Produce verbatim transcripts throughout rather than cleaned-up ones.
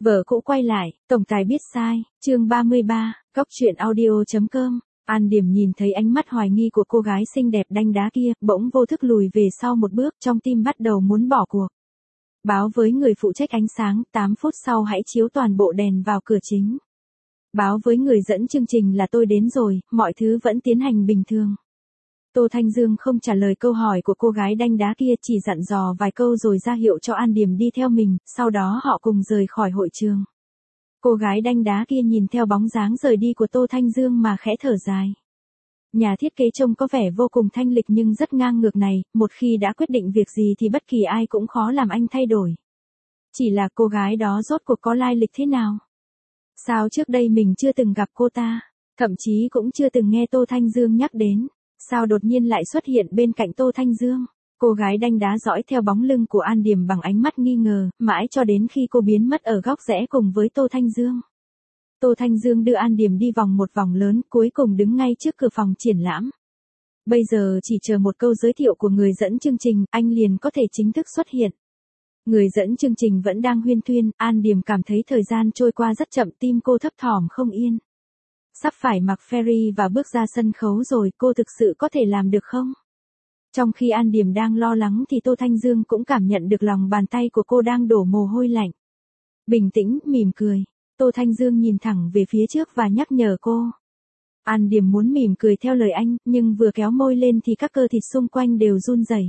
Vợ cũ quay lại, tổng tài biết sai, chương ba mươi ba, góc truyện audio chấm com. An Điểm nhìn thấy ánh mắt hoài nghi của cô gái xinh đẹp đanh đá kia, bỗng vô thức lùi về sau một bước, trong tim bắt đầu muốn bỏ cuộc. Báo với người phụ trách ánh sáng, tám phút sau hãy chiếu toàn bộ đèn vào cửa chính. Báo với người dẫn chương trình là tôi đến rồi, mọi thứ vẫn tiến hành bình thường. Tô Thanh Dương không trả lời câu hỏi của cô gái đanh đá kia, chỉ dặn dò vài câu rồi ra hiệu cho An Điểm đi theo mình, sau đó họ cùng rời khỏi hội trường. Cô gái đanh đá kia nhìn theo bóng dáng rời đi của Tô Thanh Dương mà khẽ thở dài. Nhà thiết kế trông có vẻ vô cùng thanh lịch nhưng rất ngang ngược này, một khi đã quyết định việc gì thì bất kỳ ai cũng khó làm anh thay đổi. Chỉ là cô gái đó rốt cuộc có lai lịch thế nào? Sao trước đây mình chưa từng gặp cô ta, thậm chí cũng chưa từng nghe Tô Thanh Dương nhắc đến, sao đột nhiên lại xuất hiện bên cạnh Tô Thanh Dương? Cô gái đanh đá dõi theo bóng lưng của An Điểm bằng ánh mắt nghi ngờ, mãi cho đến khi cô biến mất ở góc rẽ cùng với Tô Thanh Dương. Tô Thanh Dương đưa An Điểm đi vòng một vòng lớn, cuối cùng đứng ngay trước cửa phòng triển lãm. Bây giờ chỉ chờ một câu giới thiệu của người dẫn chương trình, anh liền có thể chính thức xuất hiện. Người dẫn chương trình vẫn đang huyên thuyên, An Điểm cảm thấy thời gian trôi qua rất chậm, tim cô thấp thỏm không yên. Sắp phải mặc ferry và bước ra sân khấu rồi, cô thực sự có thể làm được không? Trong khi An Điểm đang lo lắng thì Tô Thanh Dương cũng cảm nhận được lòng bàn tay của cô đang đổ mồ hôi lạnh. Bình tĩnh, mỉm cười. Tô Thanh Dương nhìn thẳng về phía trước và nhắc nhở cô. An Điểm muốn mỉm cười theo lời anh, nhưng vừa kéo môi lên thì các cơ thịt xung quanh đều run rẩy.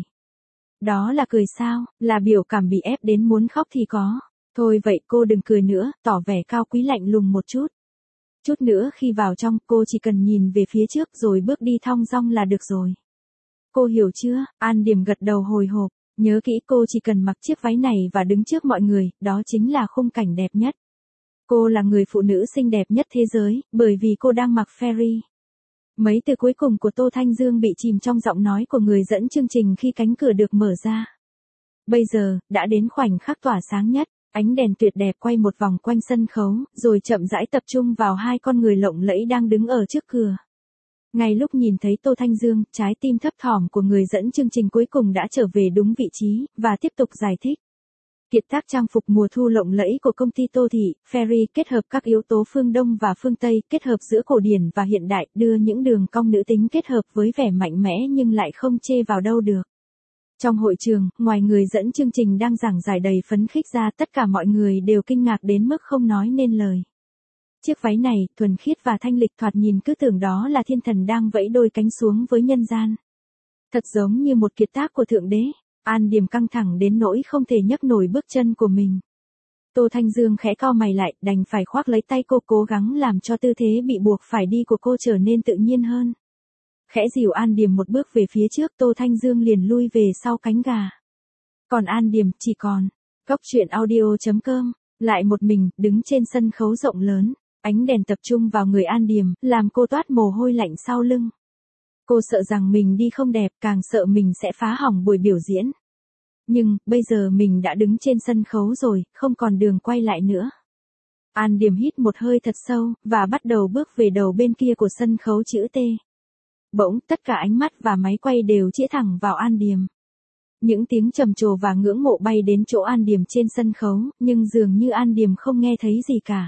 Đó là cười sao, là biểu cảm bị ép đến muốn khóc thì có. Thôi vậy cô đừng cười nữa, tỏ vẻ cao quý lạnh lùng một chút. Chút nữa khi vào trong, cô chỉ cần nhìn về phía trước rồi bước đi thong dong là được rồi. Cô hiểu chưa? An Điểm gật đầu hồi hộp, nhớ kỹ cô chỉ cần mặc chiếc váy này và đứng trước mọi người, đó chính là khung cảnh đẹp nhất. Cô là người phụ nữ xinh đẹp nhất thế giới, bởi vì cô đang mặc ferry. Mấy từ cuối cùng của Tô Thanh Dương bị chìm trong giọng nói của người dẫn chương trình khi cánh cửa được mở ra. Bây giờ, đã đến khoảnh khắc tỏa sáng nhất, ánh đèn tuyệt đẹp quay một vòng quanh sân khấu, rồi chậm rãi tập trung vào hai con người lộng lẫy đang đứng ở trước cửa. Ngay lúc nhìn thấy Tô Thanh Dương, trái tim thấp thỏm của người dẫn chương trình cuối cùng đã trở về đúng vị trí, và tiếp tục giải thích. Kiệt tác trang phục mùa thu lộng lẫy của công ty Tô Thị, Ferry kết hợp các yếu tố phương Đông và phương Tây, kết hợp giữa cổ điển và hiện đại, đưa những đường cong nữ tính kết hợp với vẻ mạnh mẽ nhưng lại không chê vào đâu được. Trong hội trường, ngoài người dẫn chương trình đang giảng giải đầy phấn khích ra, tất cả mọi người đều kinh ngạc đến mức không nói nên lời. Chiếc váy này, thuần khiết và thanh lịch, thoạt nhìn cứ tưởng đó là thiên thần đang vẫy đôi cánh xuống với nhân gian. Thật giống như một kiệt tác của Thượng Đế. An Điểm căng thẳng đến nỗi không thể nhấc nổi bước chân của mình. Tô Thanh Dương khẽ cau mày lại, đành phải khoác lấy tay cô, cố gắng làm cho tư thế bị buộc phải đi của cô trở nên tự nhiên hơn. Khẽ dìu An Điểm một bước về phía trước, Tô Thanh Dương liền lui về sau cánh gà. Còn An Điểm chỉ còn, góc truyện audio chấm com, lại một mình, đứng trên sân khấu rộng lớn. Ánh đèn tập trung vào người An Điểm, làm cô toát mồ hôi lạnh sau lưng. Cô sợ rằng mình đi không đẹp, càng sợ mình sẽ phá hỏng buổi biểu diễn. Nhưng, bây giờ mình đã đứng trên sân khấu rồi, không còn đường quay lại nữa. An Điểm hít một hơi thật sâu, và bắt đầu bước về đầu bên kia của sân khấu chữ T. Bỗng, tất cả ánh mắt và máy quay đều chĩa thẳng vào An Điểm. Những tiếng trầm trồ và ngưỡng mộ bay đến chỗ An Điểm trên sân khấu, nhưng dường như An Điểm không nghe thấy gì cả.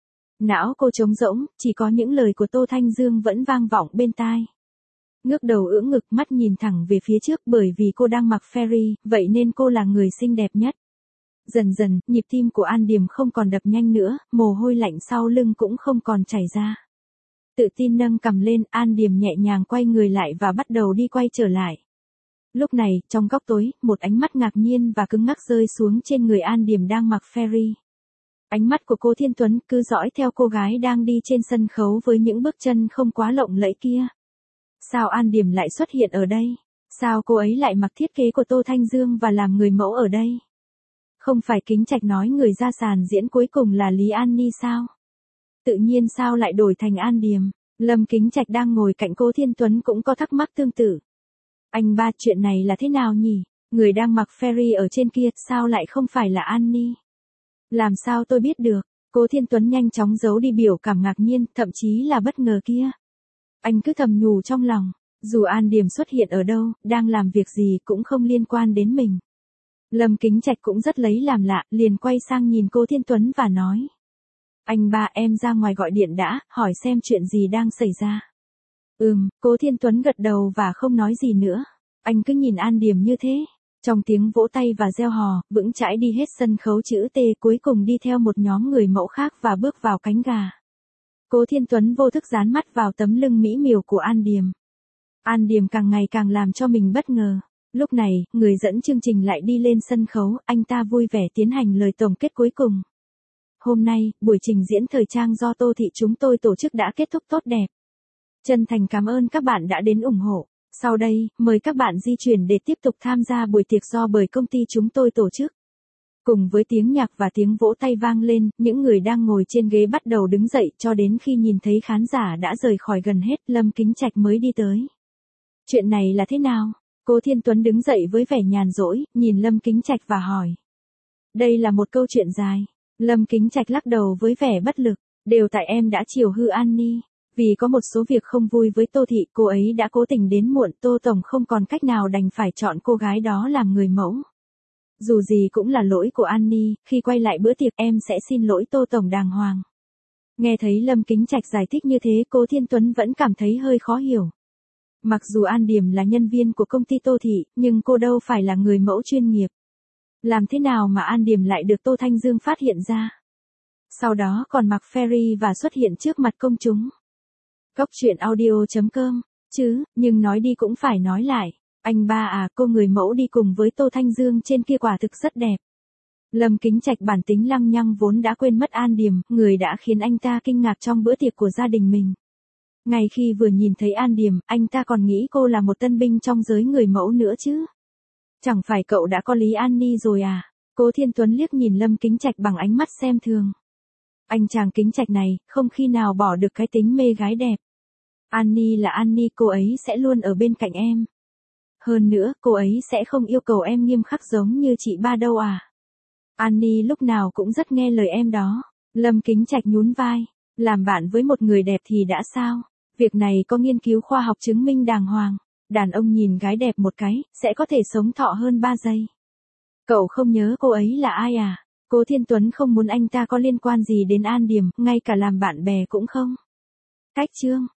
Não cô trống rỗng, chỉ có những lời của Tô Thanh Dương vẫn vang vọng bên tai. Ngước đầu ưỡn ngực, mắt nhìn thẳng về phía trước, bởi vì cô đang mặc ferry, vậy nên cô là người xinh đẹp nhất. Dần dần, nhịp tim của An Điểm không còn đập nhanh nữa, mồ hôi lạnh sau lưng cũng không còn chảy ra. Tự tin nâng cằm lên, An Điểm nhẹ nhàng quay người lại và bắt đầu đi quay trở lại. Lúc này, trong góc tối, một ánh mắt ngạc nhiên và cứng ngắc rơi xuống trên người An Điểm đang mặc ferry. Ánh mắt của cô Thiên Tuấn cứ dõi theo cô gái đang đi trên sân khấu với những bước chân không quá lộng lẫy kia. Sao An Điểm lại xuất hiện ở đây? Sao cô ấy lại mặc thiết kế của Tô Thanh Dương và làm người mẫu ở đây? Không phải Kính Trạch nói người ra sàn diễn cuối cùng là Lý An Ni sao? Tự nhiên sao lại đổi thành An Điểm? Lâm Kính Trạch đang ngồi cạnh cô Thiên Tuấn cũng có thắc mắc tương tự. Anh ba, chuyện này là thế nào nhỉ? Người đang mặc ferry ở trên kia, sao lại không phải là An Ni? Làm sao tôi biết được? Cô Thiên Tuấn nhanh chóng giấu đi biểu cảm ngạc nhiên, thậm chí là bất ngờ kia. Anh cứ thầm nhủ trong lòng, dù An Điểm xuất hiện ở đâu, đang làm việc gì cũng không liên quan đến mình. Lâm Kính Trạch cũng rất lấy làm lạ, liền quay sang nhìn Cố Thiên Tuấn và nói. Anh ba, em ra ngoài gọi điện đã, hỏi xem chuyện gì đang xảy ra. Ừm, Cố Thiên Tuấn gật đầu và không nói gì nữa. Anh cứ nhìn An Điềm như thế. Trong tiếng vỗ tay và reo hò, vững chãi đi hết sân khấu chữ T, cuối cùng đi theo một nhóm người mẫu khác và bước vào cánh gà. Cố Thiên Tuấn vô thức dán mắt vào tấm lưng mỹ miều của An Điềm. An Điềm càng ngày càng làm cho mình bất ngờ. Lúc này, người dẫn chương trình lại đi lên sân khấu, anh ta vui vẻ tiến hành lời tổng kết cuối cùng. Hôm nay, buổi trình diễn thời trang do Tô Thị chúng tôi tổ chức đã kết thúc tốt đẹp. Chân thành cảm ơn các bạn đã đến ủng hộ. Sau đây, mời các bạn di chuyển để tiếp tục tham gia buổi tiệc do bởi công ty chúng tôi tổ chức. Cùng với tiếng nhạc và tiếng vỗ tay vang lên, những người đang ngồi trên ghế bắt đầu đứng dậy cho đến khi nhìn thấy khán giả đã rời khỏi gần hết, Lâm Kính Trạch mới đi tới. Chuyện này là thế nào? Cố Thiên Tuấn đứng dậy với vẻ nhàn rỗi, nhìn Lâm Kính Trạch và hỏi. Đây là một câu chuyện dài. Lâm Kính Trạch lắc đầu với vẻ bất lực. Đều tại em đã chiều hư An Ni. Vì có một số việc không vui với Tô Thị, cô ấy đã cố tình đến muộn, Tô Tổng không còn cách nào đành phải chọn cô gái đó làm người mẫu. Dù gì cũng là lỗi của An Ni, khi quay lại bữa tiệc em sẽ xin lỗi Tô Tổng đàng hoàng. Nghe thấy Lâm Kính Trạch giải thích như thế, Cố Thiên Tuấn vẫn cảm thấy hơi khó hiểu. Mặc dù An Điềm là nhân viên của công ty Tô Thị, nhưng cô đâu phải là người mẫu chuyên nghiệp. Làm thế nào mà An Điềm lại được Tô Thanh Dương phát hiện ra? Sau đó còn mặc ferry và xuất hiện trước mặt công chúng. Cốc truyện audio chấm com, chứ, nhưng nói đi cũng phải nói lại. Anh ba à, cô người mẫu đi cùng với Tô Thanh Dương trên kia quả thực rất đẹp. Lâm Kính Trạch bản tính lăng nhăng vốn đã quên mất An Điềm, người đã khiến anh ta kinh ngạc trong bữa tiệc của gia đình mình. Ngay khi vừa nhìn thấy An Điềm, anh ta còn nghĩ cô là một tân binh trong giới người mẫu nữa chứ. Chẳng phải cậu đã có Lý An Ni rồi à? Cố Thiên Tuấn liếc nhìn Lâm Kính Trạch bằng ánh mắt xem thường. Anh chàng Kính Trạch này, không khi nào bỏ được cái tính mê gái đẹp. An Ni là An Ni, cô ấy sẽ luôn ở bên cạnh em. Hơn nữa, cô ấy sẽ không yêu cầu em nghiêm khắc giống như chị ba đâu à. An Ni lúc nào cũng rất nghe lời em đó. Lâm Kính Trạch nhún vai. Làm bạn với một người đẹp thì đã sao? Việc này có nghiên cứu khoa học chứng minh đàng hoàng. Đàn ông nhìn gái đẹp một cái, sẽ có thể sống thọ hơn ba giây. Cậu không nhớ cô ấy là ai à? Cố Thiên Tuấn không muốn anh ta có liên quan gì đến An Điềm, ngay cả làm bạn bè cũng không. Cách chương.